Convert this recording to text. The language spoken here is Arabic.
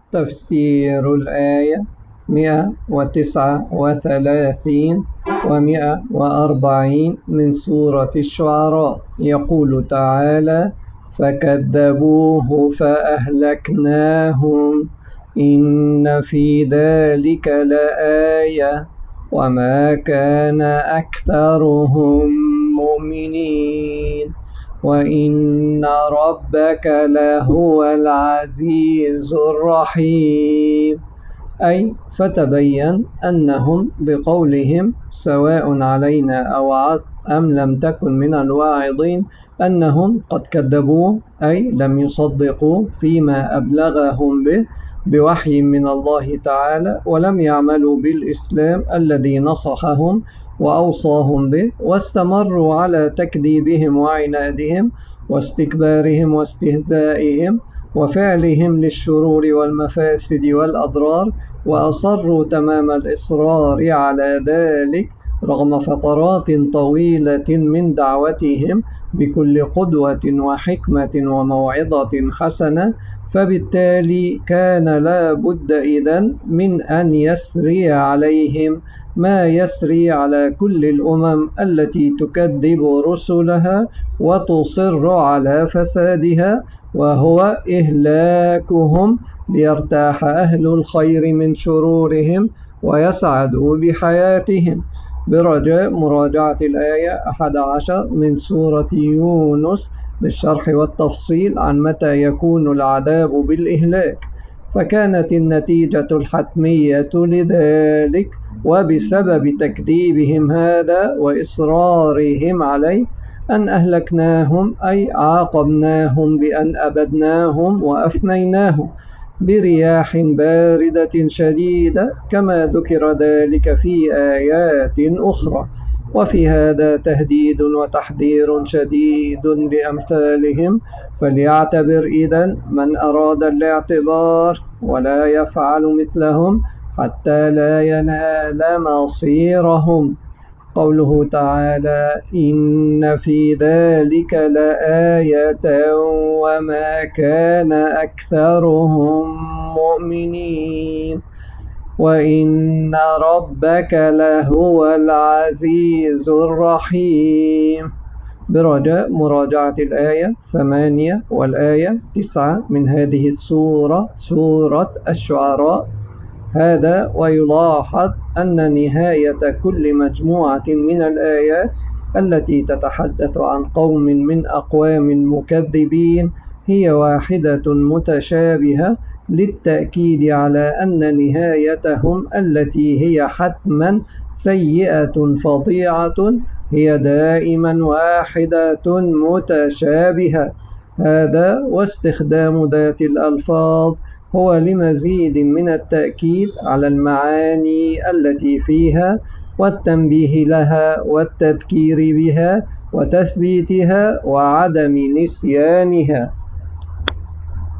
تفسير الآية 139 و140 من سورة الشعراء. يقول تعالى: فكذبوه فأهلكناهم إن في ذلك لآية وما كان أكثرهم مؤمنين وإن ربك لهو العزيز الرحيم. أي فتبين أنهم بقولهم سواء علينا أم لم تكن من الواعظين أنهم قد كذبوه، أي لم يصدقوا فيما أبلغهم به بوحي من الله تعالى، ولم يعملوا بالإسلام الذي نصحهم وأوصاهم به، واستمروا على تكذيبهم وعنادهم واستكبارهم واستهزائهم وفعلهم للشرور والمفاسد والأضرار، وأصروا تمام الإصرار على ذلك رغم فترات طويلة من دعوتهم بكل قدوة وحكمة وموعظة حسنة. فبالتالي كان لا بد إذن من أن يسري عليهم ما يسري على كل الأمم التي تكذب رسلها وتصر على فسادها، وهو إهلاكهم ليرتاح أهل الخير من شرورهم ويسعدوا بحياتهم. برجاء مراجعة الآية 11 من سورة يونس للشرح والتفصيل عن متى يكون العذاب بالإهلاك. فكانت النتيجة الحتمية لذلك وبسبب تكذيبهم هذا وإصرارهم عليه أن أهلكناهم، أي عاقبناهم بأن أبدناهم وأفنيناهم برياح باردة شديدة كما ذكر ذلك في آيات أخرى. وفي هذا تهديد وتحذير شديد لأمثالهم، فليعتبر إذن من أراد الاعتبار ولا يفعل مثلهم حتى لا ينال مصيرهم. قوله تعالى: إن في ذلك لآية وما كان أكثرهم مؤمنين وإن ربك لهو العزيز الرحيم. برجاء مراجعة الآية 8 والآية 9 من هذه السورة، سورة الشعراء. هذا ويلاحظ أن نهاية كل مجموعة من الآيات التي تتحدث عن قوم من أقوام مكذبين هي واحدة متشابهة، للتأكيد على أن نهايتهم التي هي حتما سيئة فظيعة هي دائما واحدة متشابهة. هذا واستخدام ذات الألفاظ هو لمزيد من التأكيد على المعاني التي فيها والتنبيه لها والتذكير بها وتثبيتها وعدم نسيانها.